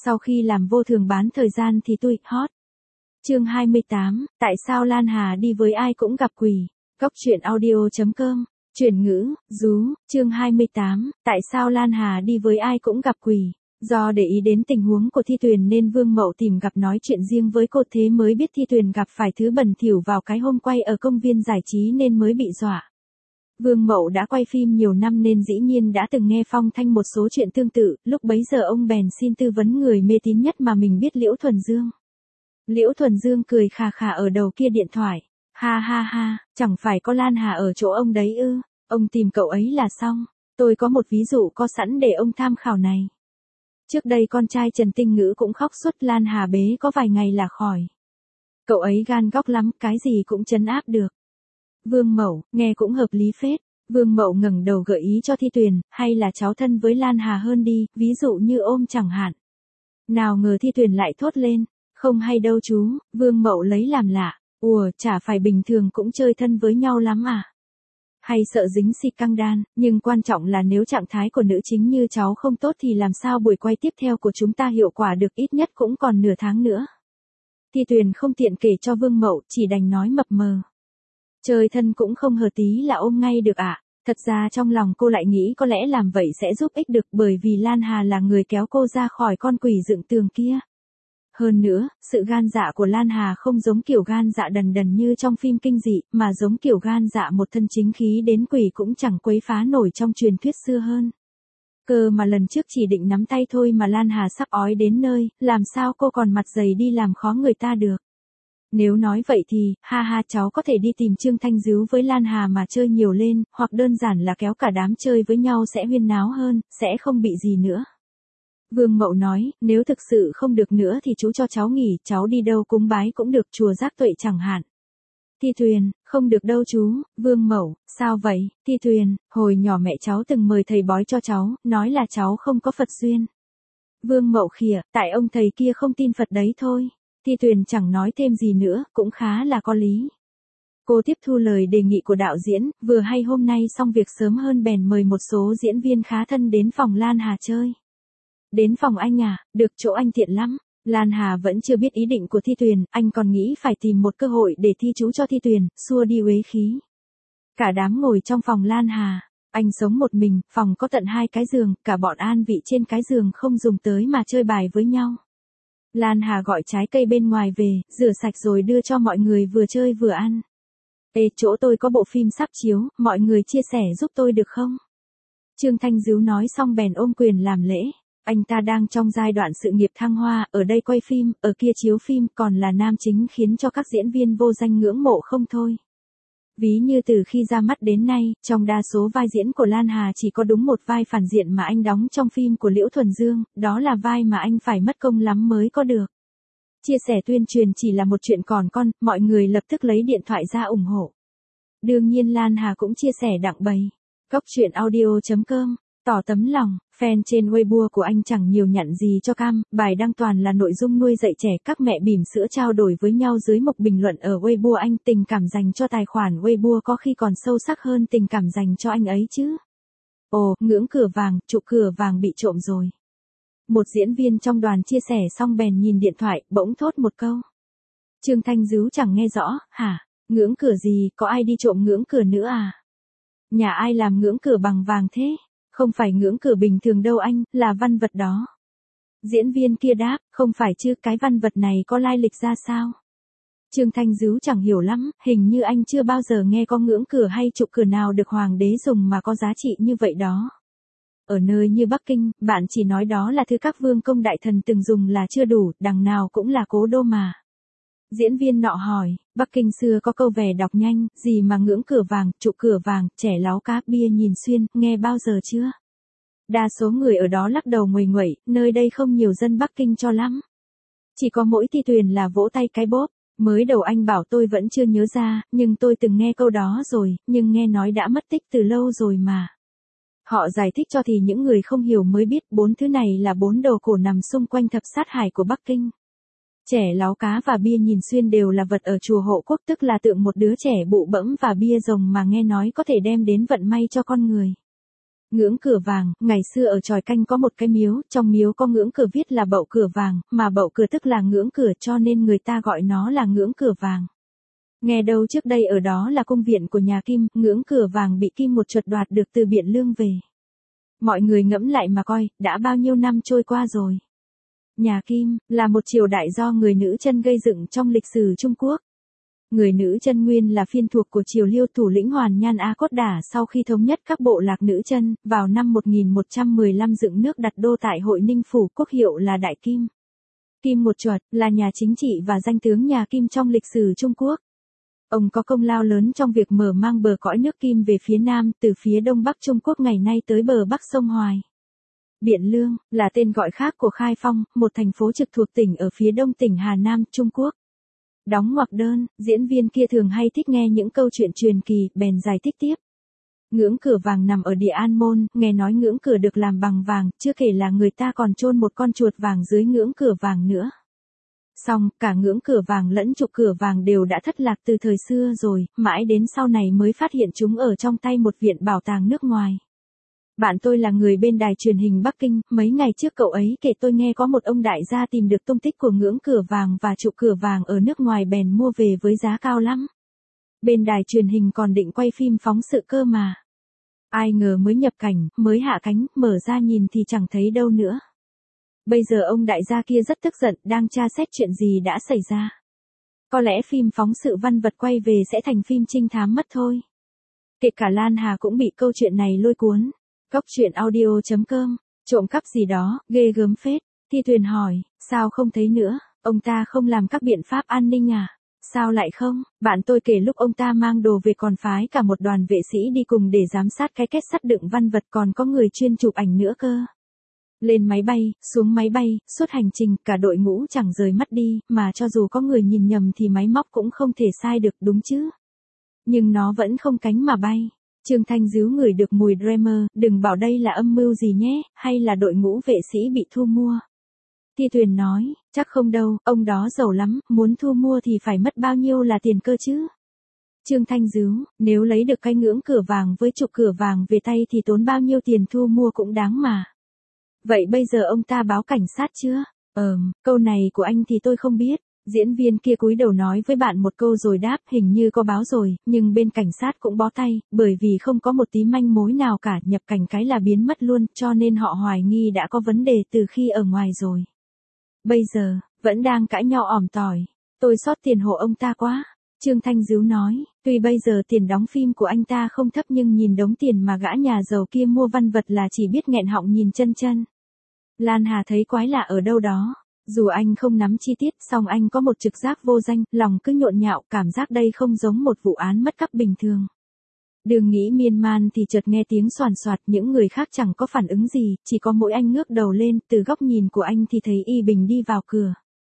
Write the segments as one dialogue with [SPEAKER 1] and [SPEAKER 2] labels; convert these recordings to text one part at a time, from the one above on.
[SPEAKER 1] Sau khi làm vô thường bán thời gian thì tôi hot. Chương 28, tại sao Lan Hà đi với ai cũng gặp quỷ. Góc truyện audio.com, chuyển ngữ, rú, chương 28, tại sao Lan Hà đi với ai cũng gặp quỷ. Do để ý đến tình huống của Thi Tuyền nên Vương Mậu tìm gặp nói chuyện riêng với cô, thế mới biết Thi Tuyền gặp phải thứ bẩn thỉu vào cái hôm quay ở công viên giải trí nên mới bị dọa. Vương Mậu đã quay phim nhiều năm nên dĩ nhiên đã từng nghe phong thanh một số chuyện tương tự, lúc bấy giờ ông bèn xin tư vấn người mê tín nhất mà mình biết, Liễu Thuần Dương. Liễu Thuần Dương cười khà khà ở đầu kia điện thoại. Ha ha ha, chẳng phải có Lan Hà ở chỗ ông đấy ư, ông tìm cậu ấy là xong. Tôi có một ví dụ có sẵn để ông tham khảo này. Trước đây con trai Trần Tinh Ngữ cũng khóc suốt, Lan Hà bế có vài ngày là khỏi. Cậu ấy gan góc lắm, cái gì cũng trấn áp được. Vương Mậu, nghe cũng hợp lý phết. Vương Mậu ngẩng đầu gợi ý cho Thi Tuyền, hay là cháu thân với Lan Hà hơn đi, ví dụ như ôm chẳng hạn. Nào ngờ Thi Tuyền lại thốt lên, không hay đâu chú. Vương Mậu lấy làm lạ, ủa chả phải bình thường cũng chơi thân với nhau lắm à? Hay sợ dính xì căng đan, nhưng quan trọng là nếu trạng thái của nữ chính như cháu không tốt thì làm sao buổi quay tiếp theo của chúng ta hiệu quả được, ít nhất cũng còn nửa tháng nữa. Thi Tuyền không tiện kể cho Vương Mậu, chỉ đành nói mập mờ. Chơi thân cũng không hờ tí là ôm ngay được ạ. Thật ra trong lòng cô lại nghĩ có lẽ làm vậy sẽ giúp ích được, bởi vì Lan Hà là người kéo cô ra khỏi con quỷ dựng tường kia. Hơn nữa, sự gan dạ của Lan Hà không giống kiểu gan dạ đần đần như trong phim kinh dị, mà giống kiểu gan dạ một thân chính khí đến quỷ cũng chẳng quấy phá nổi trong truyền thuyết xưa hơn. Cơ mà lần trước chỉ định nắm tay thôi mà Lan Hà sắp ói đến nơi, làm sao cô còn mặt dày đi làm khó người ta được. Nếu nói vậy thì, ha ha, cháu có thể đi tìm Trương Thanh Dứu với Lan Hà mà chơi nhiều lên, hoặc đơn giản là kéo cả đám chơi với nhau sẽ huyên náo hơn, sẽ không bị gì nữa. Vương Mậu nói, nếu thực sự không được nữa thì chú cho cháu nghỉ, cháu đi đâu cúng bái cũng được, chùa Giác Tuệ chẳng hạn. Thi Tuyền, không được đâu chú. Vương Mậu, sao vậy? Thi Tuyền, hồi nhỏ mẹ cháu từng mời thầy bói cho cháu, nói là cháu không có Phật duyên. Vương Mậu khịa, tại ông thầy kia không tin Phật đấy thôi. Thi Tuyền chẳng nói thêm gì nữa, cũng khá là có lý. Cô tiếp thu lời đề nghị của đạo diễn, vừa hay hôm nay xong việc sớm hơn bèn mời một số diễn viên khá thân đến phòng Lan Hà chơi. Đến phòng anh à, được, chỗ anh tiện lắm. Lan Hà vẫn chưa biết ý định của Thi Tuyền, anh còn nghĩ phải tìm một cơ hội để thi chú cho Thi Tuyền, xua đi uế khí. Cả đám ngồi trong phòng Lan Hà, anh sống một mình, phòng có tận 2 cái giường, cả bọn an vị trên cái giường không dùng tới mà chơi bài với nhau. Lan Hà gọi trái cây bên ngoài về, rửa sạch rồi đưa cho mọi người vừa chơi vừa ăn. Ê, chỗ tôi có bộ phim sắp chiếu, mọi người chia sẻ giúp tôi được không? Trương Thanh Dứu nói xong bèn ôm quyền làm lễ. Anh ta đang trong giai đoạn sự nghiệp thăng hoa, ở đây quay phim, ở kia chiếu phim, còn là nam chính khiến cho các diễn viên vô danh ngưỡng mộ không thôi. Ví như từ khi ra mắt đến nay, trong đa số vai diễn của Lan Hà chỉ có đúng một vai phản diện mà anh đóng trong phim của Liễu Thuần Dương, đó là vai mà anh phải mất công lắm mới có được. Chia sẻ tuyên truyền chỉ là một chuyện còn con, mọi người lập tức lấy điện thoại ra ủng hộ. Đương nhiên Lan Hà cũng chia sẻ đặng bày. Góc truyện audio.com, tỏ tấm lòng, fan trên Weibo của anh chẳng nhiều nhặn gì cho cam, bài đăng toàn là nội dung nuôi dạy trẻ, các mẹ bỉm sữa trao đổi với nhau dưới mục bình luận ở Weibo anh, tình cảm dành cho tài khoản Weibo có khi còn sâu sắc hơn tình cảm dành cho anh ấy chứ. Ồ, ngưỡng cửa vàng, trụ cửa vàng bị trộm rồi. Một diễn viên trong đoàn chia sẻ xong bèn nhìn điện thoại, bỗng thốt một câu. Trương Thanh Dứu chẳng nghe rõ, hả? Ngưỡng cửa gì, có ai đi trộm ngưỡng cửa nữa à? Nhà ai làm ngưỡng cửa bằng vàng thế? Không phải ngưỡng cửa bình thường đâu anh, là văn vật đó. Diễn viên kia đáp, không phải chứ, cái văn vật này có lai lịch ra sao? Trương Thanh Dứu chẳng hiểu lắm, hình như anh chưa bao giờ nghe có ngưỡng cửa hay trụ cửa nào được hoàng đế dùng mà có giá trị như vậy đó. Ở nơi như Bắc Kinh, bạn chỉ nói đó là thứ các vương công đại thần từng dùng là chưa đủ, đằng nào cũng là cố đô mà. Diễn viên nọ hỏi, Bắc Kinh xưa có câu vẻ đọc nhanh, gì mà ngưỡng cửa vàng, trụ cửa vàng, trẻ láo cá bia nhìn xuyên, nghe bao giờ chưa? Đa số người ở đó lắc đầu nguầy nguậy, nơi đây không nhiều dân Bắc Kinh cho lắm. Chỉ có mỗi Thi Tuyền là vỗ tay cái bóp. Mới đầu anh bảo tôi vẫn chưa nhớ ra, nhưng tôi từng nghe câu đó rồi, nhưng nghe nói đã mất tích từ lâu rồi mà. Họ giải thích cho thì những người không hiểu mới biết 4 thứ này là 4 đồ cổ nằm xung quanh thập sát hải của Bắc Kinh. Trẻ láo cá và bia nhìn xuyên đều là vật ở chùa Hộ Quốc, tức là tượng một đứa trẻ bụ bẫm và bia rồng mà nghe nói có thể đem đến vận may cho con người. Ngưỡng cửa vàng, ngày xưa ở Tròi Canh có một cái miếu, trong miếu có ngưỡng cửa viết là Bậu Cửa Vàng, mà Bậu Cửa tức là ngưỡng cửa cho nên người ta gọi nó là ngưỡng cửa vàng. Nghe đâu trước đây ở đó là cung viện của nhà Kim, ngưỡng cửa vàng bị Kim một chuột đoạt được từ Biện Lương về. Mọi người ngẫm lại mà coi, đã bao nhiêu năm trôi qua rồi. Nhà Kim, là một triều đại do người nữ chân gây dựng trong lịch sử Trung Quốc. Người nữ chân nguyên là phiên thuộc của triều Liêu thủ lĩnh Hoàn Nhan Á Cốt Đả sau khi thống nhất các bộ lạc nữ chân, vào năm 1115 dựng nước đặt đô tại Hội Ninh Phủ, quốc hiệu là Đại Kim. Kim một chuột, là nhà chính trị và danh tướng nhà Kim trong lịch sử Trung Quốc. Ông có công lao lớn trong việc mở mang bờ cõi nước Kim về phía Nam, từ phía Đông Bắc Trung Quốc ngày nay tới bờ Bắc sông Hoài. Biện Lương, là tên gọi khác của Khai Phong, một thành phố trực thuộc tỉnh ở phía đông tỉnh Hà Nam, Trung Quốc. Đóng ngoặc đơn, diễn viên kia thường hay thích nghe những câu chuyện truyền kỳ, bèn giải thích tiếp. Ngưỡng cửa vàng nằm ở địa An Môn, nghe nói ngưỡng cửa được làm bằng vàng, chưa kể là người ta còn chôn một con chuột vàng dưới ngưỡng cửa vàng nữa. Xong, cả ngưỡng cửa vàng lẫn trục cửa vàng đều đã thất lạc từ thời xưa rồi, mãi đến sau này mới phát hiện chúng ở trong tay một viện bảo tàng nước ngoài. Bạn tôi là người bên đài truyền hình Bắc Kinh, mấy ngày trước cậu ấy kể tôi nghe có một ông đại gia tìm được tung tích của ngưỡng cửa vàng và trụ cửa vàng ở nước ngoài bèn mua về với giá cao lắm. Bên đài truyền hình còn định quay phim phóng sự cơ mà. Ai ngờ mới nhập cảnh, mới hạ cánh, mở ra nhìn thì chẳng thấy đâu nữa. Bây giờ ông đại gia kia rất tức giận, đang tra xét chuyện gì đã xảy ra. Có lẽ phim phóng sự văn vật quay về sẽ thành phim trinh thám mất thôi. Kể cả Lan Hà cũng bị câu chuyện này lôi cuốn. Góc truyện audio.com, trộm cắp gì đó, ghê gớm phết. Thi Tuyền hỏi, sao không thấy nữa, ông ta không làm các biện pháp an ninh à? Sao lại không? Bạn tôi kể lúc ông ta mang đồ về còn phái cả một đoàn vệ sĩ đi cùng để giám sát cái kết sắt đựng văn vật, còn có người chuyên chụp ảnh nữa cơ. Lên máy bay, xuống máy bay, suốt hành trình cả đội ngũ chẳng rời mắt đi, mà cho dù có người nhìn nhầm thì máy móc cũng không thể sai được, đúng chứ? Nhưng nó vẫn không cánh mà bay. Trương Thanh díu ngửi được mùi Dreamer, đừng bảo đây là âm mưu gì nhé, hay là đội ngũ vệ sĩ bị thu mua. Thi Tuyền nói, chắc không đâu, ông đó giàu lắm, muốn thu mua thì phải mất bao nhiêu là tiền cơ chứ. Trương Thanh díu, nếu lấy được cái ngưỡng cửa vàng với trục cửa vàng về tay thì tốn bao nhiêu tiền thu mua cũng đáng mà. Vậy bây giờ ông ta báo cảnh sát chưa? Câu này của anh thì tôi không biết. Diễn viên kia cúi đầu nói với bạn một câu rồi đáp, hình như có báo rồi, nhưng bên cảnh sát cũng bó tay, bởi vì không có một tí manh mối nào cả, nhập cảnh cái là biến mất luôn, cho nên họ hoài nghi đã có vấn đề từ khi ở ngoài rồi. Bây giờ, vẫn đang cãi nhau ỏm tỏi. Tôi xót tiền hộ ông ta quá. Trương Thanh díu nói, tuy bây giờ tiền đóng phim của anh ta không thấp nhưng nhìn đống tiền mà gã nhà giàu kia mua văn vật là chỉ biết nghẹn họng nhìn chân chân. Lan Hà thấy quái lạ ở đâu đó. Dù anh không nắm chi tiết, song anh có một trực giác vô danh, lòng cứ nhộn nhạo, cảm giác đây không giống một vụ án mất cắp bình thường. Đường nghĩ miên man thì chợt nghe tiếng xoàn xoạt, những người khác chẳng có phản ứng gì, chỉ có mỗi anh ngước đầu lên, từ góc nhìn của anh thì thấy Y Bình đi vào cửa.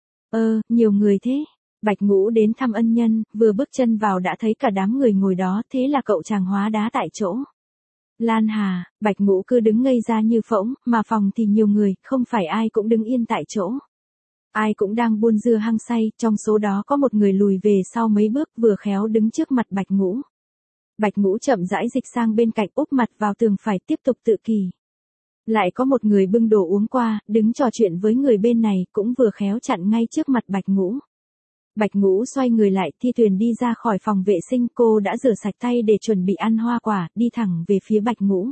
[SPEAKER 1] Nhiều người thế. Bạch Ngũ đến thăm ân nhân, vừa bước chân vào đã thấy cả đám người ngồi đó, thế là cậu chàng hóa đá tại chỗ. Lan Hà, Bạch Ngũ cứ đứng ngây ra như phỗng, mà phòng thì nhiều người, không phải ai cũng đứng yên tại chỗ. Ai cũng đang buôn dưa hăng say, trong số đó có một người lùi về sau mấy bước, vừa khéo đứng trước mặt Bạch Ngũ. Bạch Ngũ chậm rãi dịch sang bên cạnh, úp mặt vào tường phải tiếp tục tự kỷ. Lại có một người bưng đồ uống qua, đứng trò chuyện với người bên này, cũng vừa khéo chặn ngay trước mặt Bạch Ngũ. Bạch Ngũ xoay người lại, Thi Tuyền đi ra khỏi phòng vệ sinh, cô đã rửa sạch tay để chuẩn bị ăn hoa quả, đi thẳng về phía Bạch Ngũ.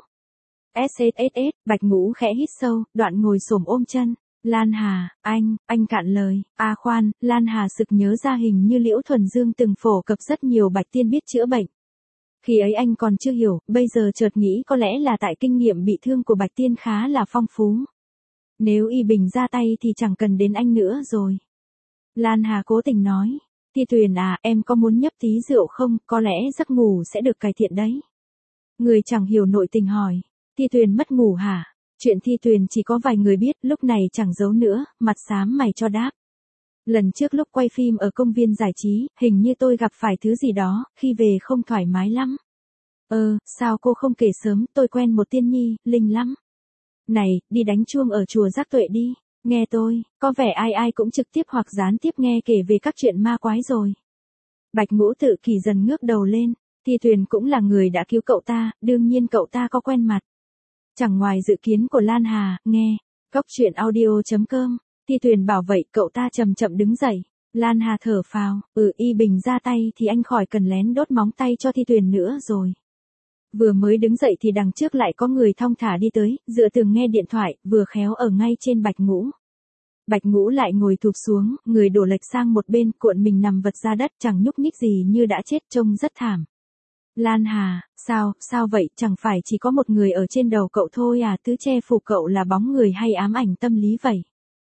[SPEAKER 1] SSSS, Bạch Ngũ khẽ hít sâu, đoạn ngồi xổm ôm chân. Lan Hà, anh cạn lời. Khoan, Lan Hà sực nhớ ra hình như Liễu Thuần Dương từng phổ cập rất nhiều bạch tiên biết chữa bệnh. Khi ấy anh còn chưa hiểu, bây giờ chợt nghĩ có lẽ là tại kinh nghiệm bị thương của bạch tiên khá là phong phú. Nếu Y Bình ra tay thì chẳng cần đến anh nữa rồi. Lan Hà cố tình nói. Thi Tuyền em có muốn nhấp tí rượu không, có lẽ giấc ngủ sẽ được cải thiện đấy. Người chẳng hiểu nội tình hỏi. Thi Tuyền mất ngủ hả? Chuyện Thi Tuyền chỉ có vài người biết, lúc này chẳng giấu nữa, mặt xám mày cho đáp. Lần trước lúc quay phim ở công viên giải trí, hình như tôi gặp phải thứ gì đó, khi về không thoải mái lắm. Sao cô không kể sớm, tôi quen một tiên nhi, linh lắm. Này, đi đánh chuông ở chùa Giác Tuệ đi, nghe tôi, có vẻ ai cũng trực tiếp hoặc gián tiếp nghe kể về các chuyện ma quái rồi. Bạch Ngũ tự kỳ dần ngước đầu lên, Thi Tuyền cũng là người đã cứu cậu ta, đương nhiên cậu ta có quen mặt. Chẳng ngoài dự kiến của Lan Hà, nghe. Cốc truyện audio.com. Thi Tuyền bảo vậy cậu ta chậm chậm đứng dậy. Lan Hà thở phào, Y Bình ra tay thì anh khỏi cần lén đốt móng tay cho Thi Tuyền nữa rồi. Vừa mới đứng dậy thì đằng trước lại có người thong thả đi tới, dựa tường nghe điện thoại, vừa khéo ở ngay trên Bạch Ngũ. Bạch Ngũ lại ngồi thụp xuống, người đổ lệch sang một bên, cuộn mình nằm vật ra đất, chẳng nhúc nhích gì, như đã chết, trông rất thảm. Lan Hà, sao vậy, chẳng phải chỉ có một người ở trên đầu cậu thôi à, thứ che phủ cậu là bóng người hay ám ảnh tâm lý vậy?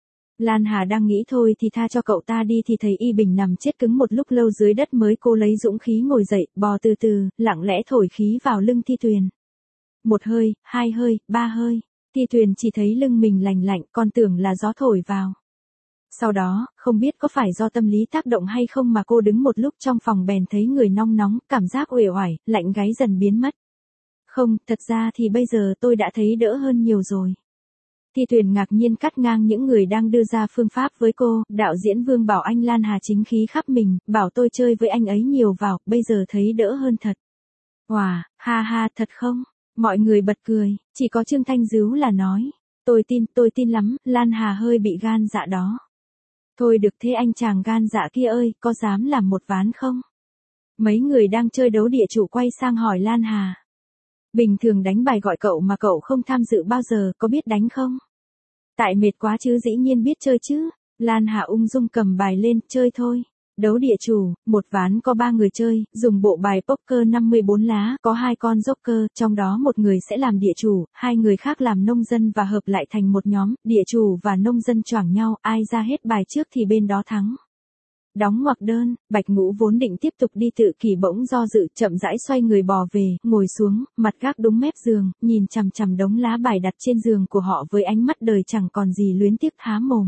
[SPEAKER 1] Lan Hà đang nghĩ thôi thì tha cho cậu ta đi thì thấy Y Bình nằm chết cứng một lúc lâu dưới đất mới cố lấy dũng khí ngồi dậy, bò từ từ, lặng lẽ thổi khí vào lưng Thi Tuyền. Một hơi, hai hơi, ba hơi, Thi Tuyền chỉ thấy lưng mình lành lạnh, còn tưởng là gió thổi vào. Sau đó, không biết có phải do tâm lý tác động hay không mà cô đứng một lúc trong phòng bèn thấy người nong nóng, cảm giác uể oải, lạnh gáy dần biến mất. Không, thật ra thì bây giờ tôi đã thấy đỡ hơn nhiều rồi. Thi Tuyền ngạc nhiên cắt ngang những người đang đưa ra phương pháp với cô, đạo diễn Vương bảo anh Lan Hà chính khí khắp mình, bảo tôi chơi với anh ấy nhiều vào, bây giờ thấy đỡ hơn thật. Wow, ha ha, thật không? Mọi người bật cười, chỉ có Trương Thanh Dứu là nói, tôi tin lắm, Lan Hà hơi bị gan dạ đó. Thôi được thế anh chàng gan dạ kia ơi, có dám làm một ván không? Mấy người đang chơi đấu địa chủ quay sang hỏi Lan Hà. Bình thường đánh bài gọi cậu mà cậu không tham dự bao giờ, có biết đánh không? Tại mệt quá chứ dĩ nhiên biết chơi chứ. Lan Hà ung dung cầm bài lên, chơi thôi. Đấu địa chủ, một ván có 3 người chơi, dùng bộ bài poker 54 lá, có 2 con joker, trong đó một người sẽ làm địa chủ, 2 người khác làm nông dân và hợp lại thành một nhóm, địa chủ và nông dân choảng nhau, ai ra hết bài trước thì bên đó thắng. Đóng ngoặc đơn, Bạch Ngũ vốn định tiếp tục đi tự kỷ bỗng do dự, chậm rãi xoay người bò về, ngồi xuống, mặt gác đúng mép giường, nhìn chằm chằm đống lá bài đặt trên giường của họ với ánh mắt đời chẳng còn gì luyến tiếc há mồm.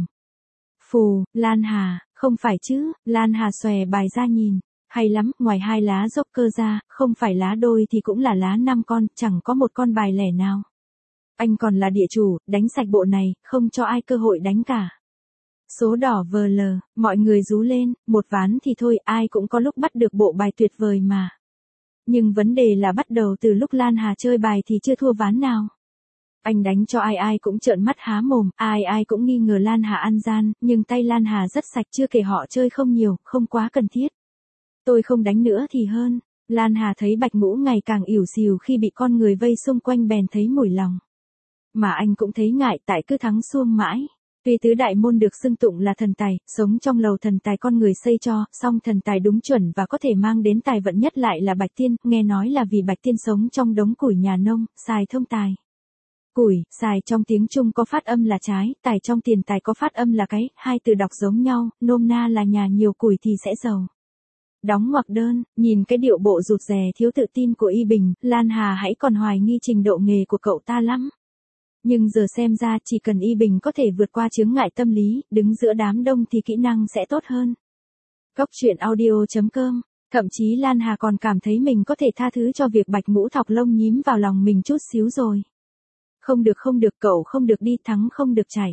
[SPEAKER 1] Phù, Lan Hà, không phải chứ, Lan Hà xòe bài ra nhìn, hay lắm, ngoài 2 lá joker ra, không phải lá đôi thì cũng là lá 5 con, chẳng có một con bài lẻ nào. Anh còn là địa chủ, đánh sạch bộ này, không cho ai cơ hội đánh cả. Số đỏ vờ lờ, mọi người rú lên, một ván thì thôi, ai cũng có lúc bắt được bộ bài tuyệt vời mà. Nhưng vấn đề là bắt đầu từ lúc Lan Hà chơi bài thì chưa thua ván nào. Anh đánh cho ai cũng trợn mắt há mồm, ai cũng nghi ngờ Lan Hà ăn gian, nhưng tay Lan Hà rất sạch, chưa kể họ chơi không nhiều, không quá cần thiết. Tôi không đánh nữa thì hơn. Lan Hà thấy Bạch Ngũ ngày càng ỉu xìu khi bị con người vây xung quanh bèn thấy mủi lòng. Mà anh cũng thấy ngại tại cứ thắng xuông mãi. Tuy tứ đại môn được xưng tụng là thần tài, sống trong lầu thần tài con người xây cho, song thần tài đúng chuẩn và có thể mang đến tài vận nhất lại là Bạch Tiên, nghe nói là vì Bạch Tiên sống trong đống củi nhà nông, xài thông tài. Củi, xài trong tiếng Trung có phát âm là trái, tài trong tiền tài có phát âm là cái, hai từ đọc giống nhau, nôm na là nhà nhiều củi thì sẽ giàu. Đóng ngoặc đơn, nhìn cái điệu bộ rụt rè thiếu tự tin của Y Bình, Lan Hà hãy còn hoài nghi trình độ nghề của cậu ta lắm. Nhưng giờ xem ra chỉ cần Y Bình có thể vượt qua chướng ngại tâm lý, đứng giữa đám đông thì kỹ năng sẽ tốt hơn. Cốc truyện audio.com. Thậm chí Lan Hà còn cảm thấy mình có thể tha thứ cho việc Bạch Ngũ thọc lông nhím vào lòng mình chút xíu rồi. Không được cậu không được đi, thắng không được chảy.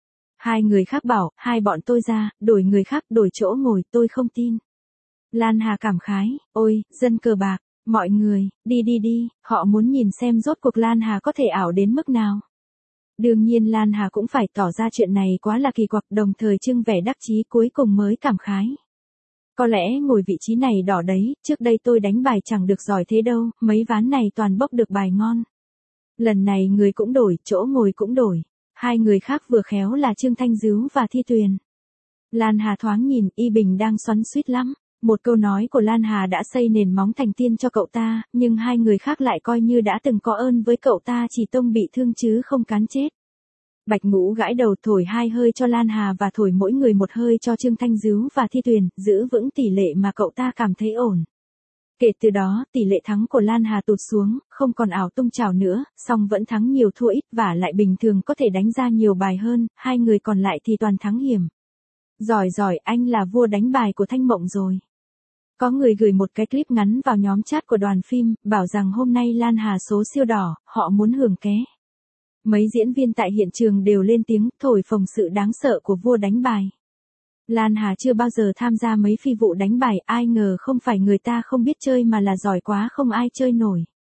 [SPEAKER 1] 2 người khác bảo, hai bọn tôi ra, đổi người khác, đổi chỗ ngồi, tôi không tin. Lan Hà cảm khái, ôi, dân cờ bạc, mọi người, đi, họ muốn nhìn xem rốt cuộc Lan Hà có thể ảo đến mức nào. Đương nhiên Lan Hà cũng phải tỏ ra chuyện này quá là kỳ quặc, đồng thời trưng vẻ đắc chí, cuối cùng mới cảm khái. Có lẽ ngồi vị trí này đỏ đấy, trước đây tôi đánh bài chẳng được giỏi thế đâu, mấy ván này toàn bốc được bài ngon. Lần này người cũng đổi, chỗ ngồi cũng đổi. 2 người khác vừa khéo là Trương Thanh Dứu và Thi Tuyền. Lan Hà thoáng nhìn, Y Bình đang xoắn xuýt lắm. Một câu nói của Lan Hà đã xây nền móng thành tiên cho cậu ta, nhưng 2 người khác lại coi như đã từng có ơn với cậu ta, chỉ tông bị thương chứ không cán chết. Bạch Ngũ gãi đầu, thổi 2 hơi cho Lan Hà và thổi mỗi người một hơi cho Trương Thanh Dứu và Thi Tuyền, giữ vững tỷ lệ mà cậu ta cảm thấy ổn. Kể từ đó, tỷ lệ thắng của Lan Hà tụt xuống, không còn ảo tung chảo nữa, song vẫn thắng nhiều thua ít và lại bình thường có thể đánh ra nhiều bài hơn, 2 người còn lại thì toàn thắng hiểm. Giỏi, anh là vua đánh bài của Thanh Mộng rồi. Có người gửi một cái clip ngắn vào nhóm chat của đoàn phim, bảo rằng hôm nay Lan Hà số siêu đỏ, họ muốn hưởng ké. Mấy diễn viên tại hiện trường đều lên tiếng thổi phồng sự đáng sợ của vua đánh bài. Lan Hà chưa bao giờ tham gia mấy phi vụ đánh bài, ai ngờ không phải người ta không biết chơi mà là giỏi quá không ai chơi nổi.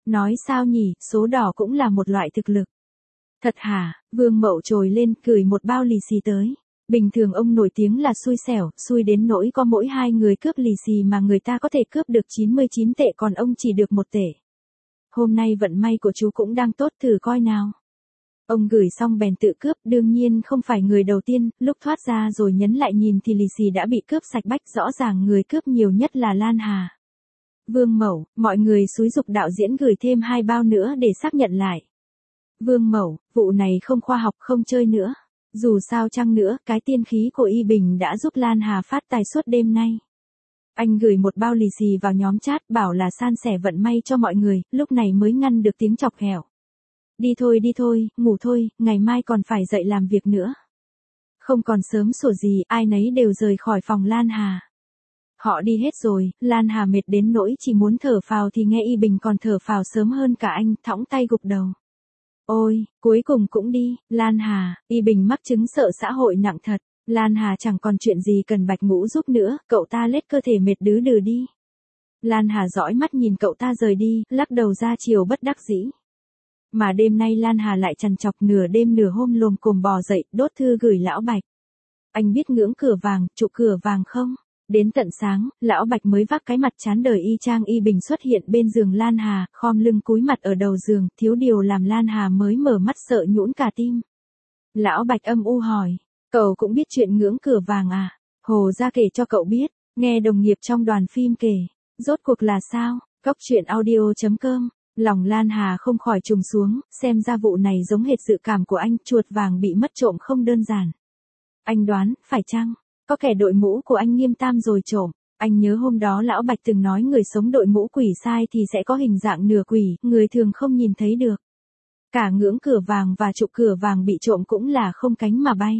[SPEAKER 1] Nói sao nhỉ, số đỏ cũng là một loại thực lực. Thật hả, Vương Mậu trồi lên, gửi một bao lì xì tới. Bình thường ông nổi tiếng là xui xẻo, xui đến nỗi có mỗi 2 người cướp lì xì mà người ta có thể cướp được 99 tệ còn ông chỉ được 1 tệ. Hôm nay vận may của chú cũng đang tốt, thử coi nào. Ông gửi xong bèn tự cướp, đương nhiên không phải người đầu tiên, lúc thoát ra rồi nhấn lại nhìn thì lì xì đã bị cướp sạch bách, rõ ràng người cướp nhiều nhất là Lan Hà. Vương Mậu, mọi người xúi giục đạo diễn gửi thêm 2 bao nữa để xác nhận lại. Vương Mậu, vụ này không khoa học, không chơi nữa. Dù sao chăng nữa, cái tiên khí của Y Bình đã giúp Lan Hà phát tài suốt đêm nay. Anh gửi một bao lì xì vào nhóm chat bảo là san sẻ vận may cho mọi người, lúc này mới ngăn được tiếng chọc ghẹo. Đi thôi, ngủ thôi, ngày mai còn phải dậy làm việc nữa. Không còn sớm sủa gì, ai nấy đều rời khỏi phòng Lan Hà. Họ đi hết rồi, Lan Hà mệt đến nỗi chỉ muốn thở phào thì nghe Y Bình còn thở phào sớm hơn cả anh, thõng tay gục đầu. Ôi, cuối cùng cũng đi, Lan Hà, Y Bình mắc chứng sợ xã hội nặng thật. Lan Hà chẳng còn chuyện gì cần Bạch Ngũ giúp nữa, cậu ta lết cơ thể mệt đứ đừ đi. Lan Hà dõi mắt nhìn cậu ta rời đi, lắc đầu ra chiều bất đắc dĩ. Mà đêm nay Lan Hà lại trằn trọc nửa đêm nửa hôm lồm cồm bò dậy, đốt thư gửi Lão Bạch. Anh biết ngưỡng cửa vàng, trụ cửa vàng không? Đến tận sáng, Lão Bạch mới vác cái mặt chán đời y chang Y Bình xuất hiện bên giường Lan Hà, khom lưng cúi mặt ở đầu giường, thiếu điều làm Lan Hà mới mở mắt sợ nhũn cả tim. Lão Bạch âm u hỏi, cậu cũng biết chuyện ngưỡng cửa vàng à? Hồ ra kể cho cậu biết, nghe đồng nghiệp trong đoàn phim kể, rốt cuộc là sao? Cóc truyện audio.com. Lòng Lan Hà không khỏi trùng xuống, xem ra vụ này giống hệt dự cảm của anh, chuột vàng bị mất trộm không đơn giản. Anh đoán, phải chăng? Có kẻ đội mũ của anh Nghiêm Tam rồi trộm. Anh nhớ hôm đó Lão Bạch từng nói người sống đội mũ quỷ sai thì sẽ có hình dạng nửa quỷ, người thường không nhìn thấy được. Cả ngưỡng cửa vàng và trụ cửa vàng bị trộm cũng là không cánh mà bay.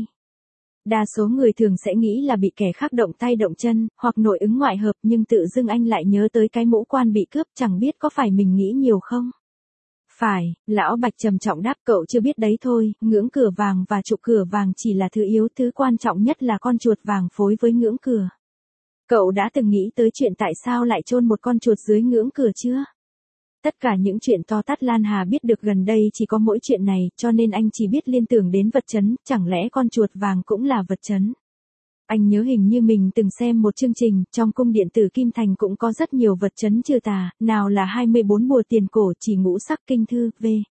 [SPEAKER 1] Đa số người thường sẽ nghĩ là bị kẻ khác động tay động chân, hoặc nội ứng ngoại hợp, nhưng tự dưng anh lại nhớ tới cái mũ quan bị cướp, chẳng biết có phải mình nghĩ nhiều không? Phải, Lão Bạch trầm trọng đáp, cậu chưa biết đấy thôi, ngưỡng cửa vàng và trụ cửa vàng chỉ là thứ yếu, thứ quan trọng nhất là con chuột vàng phối với ngưỡng cửa. Cậu đã từng nghĩ tới chuyện tại sao lại chôn một con chuột dưới ngưỡng cửa chưa? Tất cả những chuyện to tát Lan Hà biết được gần đây chỉ có mỗi chuyện này, cho nên anh chỉ biết liên tưởng đến vật chấn, chẳng lẽ con chuột vàng cũng là vật chấn? Anh nhớ hình như mình từng xem một chương trình, trong cung điện tử Kim Thành cũng có rất nhiều vật chấn trừ tà, nào là 24 bùa tiền cổ, chỉ ngũ sắc kinh thư,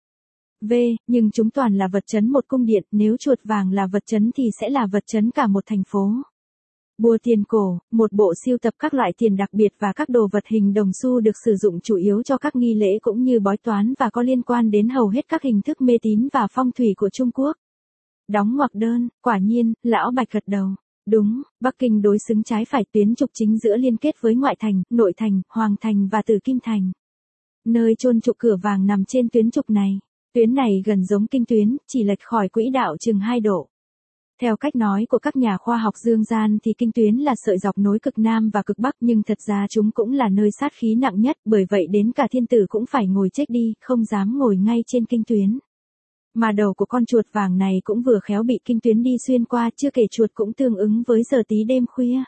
[SPEAKER 1] nhưng chúng toàn là vật chấn một cung điện, nếu chuột vàng là vật chấn thì sẽ là vật chấn cả một thành phố. Bùa tiền cổ, một bộ sưu tập các loại tiền đặc biệt và các đồ vật hình đồng xu được sử dụng chủ yếu cho các nghi lễ cũng như bói toán và có liên quan đến hầu hết các hình thức mê tín và phong thủy của Trung Quốc. Đóng ngoặc đơn, quả nhiên, Lão Bạch gật đầu. Đúng, Bắc Kinh đối xứng trái phải, tuyến trục chính giữa liên kết với ngoại thành, nội thành, hoàng thành và Tử Kim Thành. Nơi chôn trụ cửa vàng nằm trên tuyến trục này. Tuyến này gần giống kinh tuyến, chỉ lệch khỏi quỹ đạo chừng 2 độ. Theo cách nói của các nhà khoa học dương gian thì kinh tuyến là sợi dọc nối cực Nam và cực Bắc, nhưng thật ra chúng cũng là nơi sát khí nặng nhất, bởi vậy đến cả thiên tử cũng phải ngồi chết đi, không dám ngồi ngay trên kinh tuyến. Mà đầu của con chuột vàng này cũng vừa khéo bị kinh tuyến đi xuyên qua, chưa kể chuột cũng tương ứng với giờ tí đêm khuya.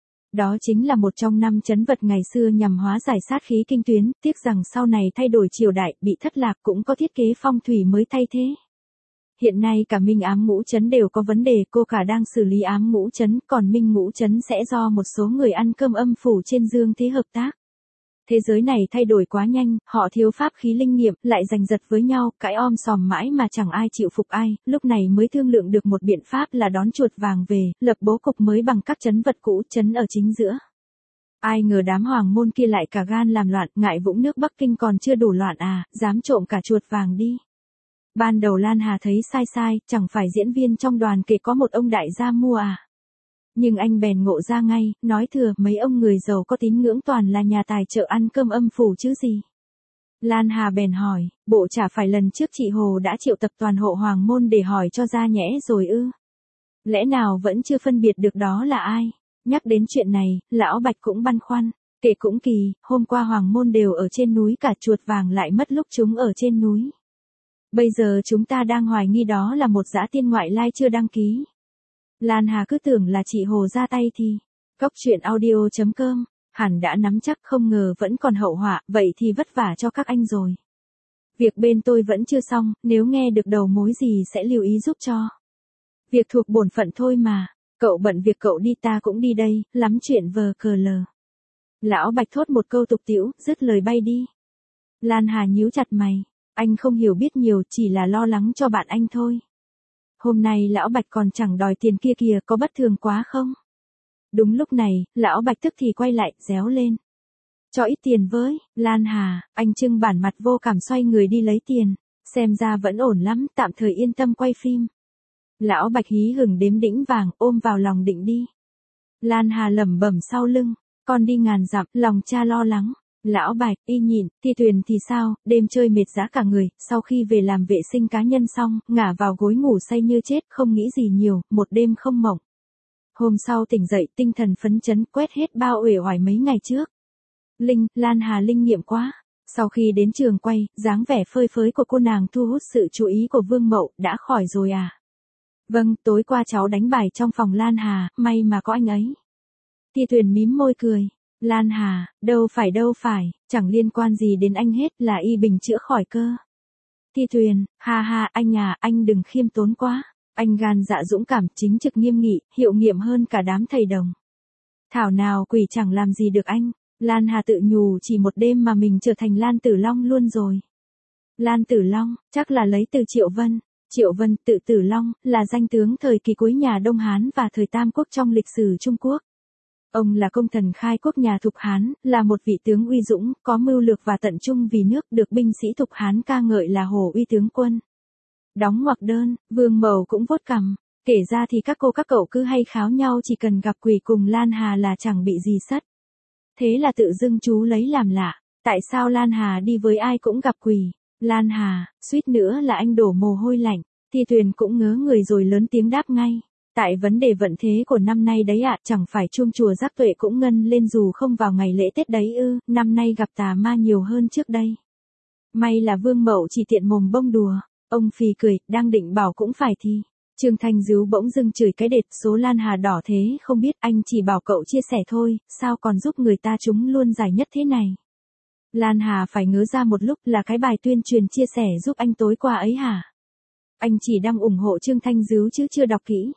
[SPEAKER 1] Đó chính là một trong 5 trấn vật ngày xưa nhằm hóa giải sát khí kinh tuyến, tiếc rằng sau này thay đổi triều đại, bị thất lạc, cũng có thiết kế phong thủy mới thay thế. Hiện nay cả Minh Ám Ngũ Trấn đều có vấn đề, cô cả đang xử lý Ám Ngũ Trấn, còn Minh Ngũ Trấn sẽ do một số người ăn cơm âm phủ trên dương thế hợp tác. Thế giới này thay đổi quá nhanh, họ thiếu pháp khí linh nghiệm, lại giành giật với nhau, cãi om sòm mãi mà chẳng ai chịu phục ai, lúc này mới thương lượng được một biện pháp là đón chuột vàng về, lập bố cục mới bằng các trấn vật cũ, trấn ở chính giữa. Ai ngờ đám hoàng môn kia lại cả gan làm loạn, ngại vũng nước Bắc Kinh còn chưa đủ loạn à, dám trộm cả chuột vàng đi. Ban đầu Lan Hà thấy sai, chẳng phải diễn viên trong đoàn kể có một ông đại gia mua à. Nhưng anh bèn ngộ ra ngay, nói thừa mấy ông người giàu có tín ngưỡng toàn là nhà tài trợ ăn cơm âm phủ chứ gì. Lan Hà bèn hỏi, bộ chả phải lần trước chị Hồ đã triệu tập toàn hộ hoàng môn để hỏi cho ra nhẽ rồi ư? Lẽ nào vẫn chưa phân biệt được đó là ai? Nhắc đến chuyện này, Lão Bạch cũng băn khoăn, kể cũng kỳ, hôm qua hoàng môn đều ở trên núi, cả chuột vàng lại mất lúc chúng ở trên núi. Bây giờ chúng ta đang hoài nghi đó là một dã tiên ngoại lai chưa đăng ký. Lan Hà cứ tưởng là chị Hồ ra tay thì. Cóc truyện audio.com, hẳn đã nắm chắc, không ngờ vẫn còn hậu họa, vậy thì vất vả cho các anh rồi. Việc bên tôi vẫn chưa xong, nếu nghe được đầu mối gì sẽ lưu ý giúp cho. Việc thuộc bổn phận thôi mà. Cậu bận việc cậu đi ta cũng đi đây, lắm chuyện vờ cờ lờ. Lão Bạch thốt một câu tục tĩu, dứt lời bay đi. Lan Hà nhíu chặt mày. Anh không hiểu biết nhiều, chỉ là lo lắng cho bạn anh thôi. Hôm nay Lão Bạch còn chẳng đòi tiền kia kìa, có bất thường quá không? Đúng lúc này, Lão Bạch tức thì quay lại, réo lên. Cho ít tiền với, Lan Hà, anh trưng bản mặt vô cảm xoay người đi lấy tiền. Xem ra vẫn ổn lắm, tạm thời yên tâm quay phim. Lão Bạch hí hửng đếm đĩnh vàng, ôm vào lòng định đi. Lan Hà lẩm bẩm sau lưng, con đi ngàn dặm, lòng cha lo lắng. Lão Bạch, y nhịn, Thi Tuyền thì sao, đêm chơi mệt rã cả người, sau khi về làm vệ sinh cá nhân xong, ngả vào gối ngủ say như chết, không nghĩ gì nhiều, một đêm không mộng. Hôm sau tỉnh dậy, tinh thần phấn chấn, quét hết bao uể oải mấy ngày trước. Lan Hà linh nghiệm quá. Sau khi đến trường quay, dáng vẻ phơi phới của cô nàng thu hút sự chú ý của Vương Mậu, đã khỏi rồi à? Vâng, tối qua cháu đánh bài trong phòng Lan Hà, may mà có anh ấy. Thi Tuyền mím môi cười. Lan Hà, đâu phải, chẳng liên quan gì đến anh hết, là y bình chữa khỏi cơ. Thi Tuyền, ha ha, anh à, anh đừng khiêm tốn quá. Anh gan dạ dũng cảm, chính trực nghiêm nghị, hiệu nghiệm hơn cả đám thầy đồng. Thảo nào quỷ chẳng làm gì được anh. Lan Hà tự nhủ chỉ một đêm mà mình trở thành Lan Tử Long luôn rồi. Lan Tử Long, chắc là lấy từ Triệu Vân. Triệu Vân, tự Tử Long, là danh tướng thời kỳ cuối nhà Đông Hán và thời Tam Quốc trong lịch sử Trung Quốc. Ông là công thần khai quốc nhà Thục Hán, là một vị tướng uy dũng, có mưu lược và tận trung vì nước, được binh sĩ Thục Hán ca ngợi là Hồ Uy tướng quân. Đóng ngoặc đơn, Vương Mậu cũng vuốt cằm. Kể ra thì các cô các cậu cứ hay kháo nhau chỉ cần gặp quỷ cùng Lan Hà là chẳng bị gì sất. Thế là tự dưng chú lấy làm lạ. Tại sao Lan Hà đi với ai cũng gặp quỷ? Lan Hà, suýt nữa là anh đổ mồ hôi lạnh. Thi Tuyền cũng ngớ người rồi lớn tiếng đáp ngay. Tại vấn đề vận thế của năm nay đấy ạ, chẳng phải chuông chùa Giác Tuệ cũng ngân lên dù không vào ngày lễ Tết đấy ư, năm nay gặp tà ma nhiều hơn trước đây. May là Vương Mậu chỉ tiện mồm bông đùa. Ông phì cười, đang định bảo cũng phải thì. Trương Thanh Dứu bỗng dưng chửi cái đệt, số Lan Hà đỏ thế không biết, anh chỉ bảo cậu chia sẻ thôi, sao còn giúp người ta trúng luôn giải nhất thế này. Lan Hà phải ngớ ra một lúc, là cái bài tuyên truyền chia sẻ giúp anh tối qua ấy hả? Anh chỉ đang ủng hộ Trương Thanh Dứu chứ chưa đọc kỹ.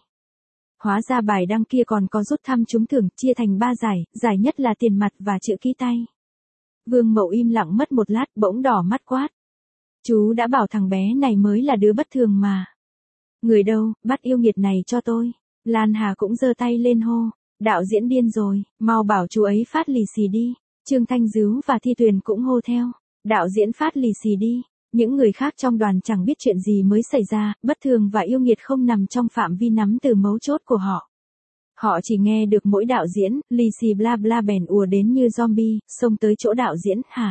[SPEAKER 1] Hóa ra bài đăng kia còn có rút thăm trúng thưởng, chia thành 3 giải, giải nhất là tiền mặt và chữ ký tay. Vương Mậu im lặng mất một lát, bỗng đỏ mắt quát. Chú đã bảo thằng bé này mới là đứa bất thường mà. Người đâu, bắt yêu nghiệt này cho tôi. Lan Hà cũng giơ tay lên hô. Đạo diễn điên rồi, mau bảo chú ấy phát lì xì đi. Trương Thanh Dứu và Thi Tuyền cũng hô theo. Đạo diễn phát lì xì đi. Những người khác trong đoàn chẳng biết chuyện gì mới xảy ra, bất thường và yêu nghiệt không nằm trong phạm vi nắm từ mấu chốt của họ. Họ chỉ nghe được mỗi đạo diễn, lì xì bla bla bèn ùa đến như zombie, xông tới chỗ đạo diễn, hả?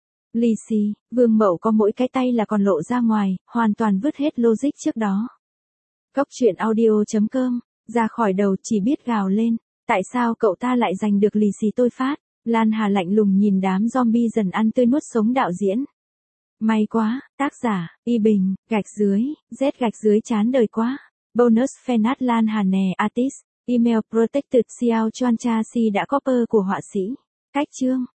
[SPEAKER 1] Lì xì, Vương Mậu có mỗi cái tay là còn lộ ra ngoài, hoàn toàn vứt hết logic trước đó. Cốc truyện audio.com, ra khỏi đầu chỉ biết gào lên, tại sao cậu ta lại giành được lì xì tôi phát? Lan Hà lạnh lùng nhìn đám zombie dần ăn tươi nuốt sống đạo diễn. May quá, tác giả, Y Bình, Z chán đời quá. Bonus fanart Lan Hà nè artist, email protected Xiao Chuan Cha Si đã copper của họa sĩ. Cách chương.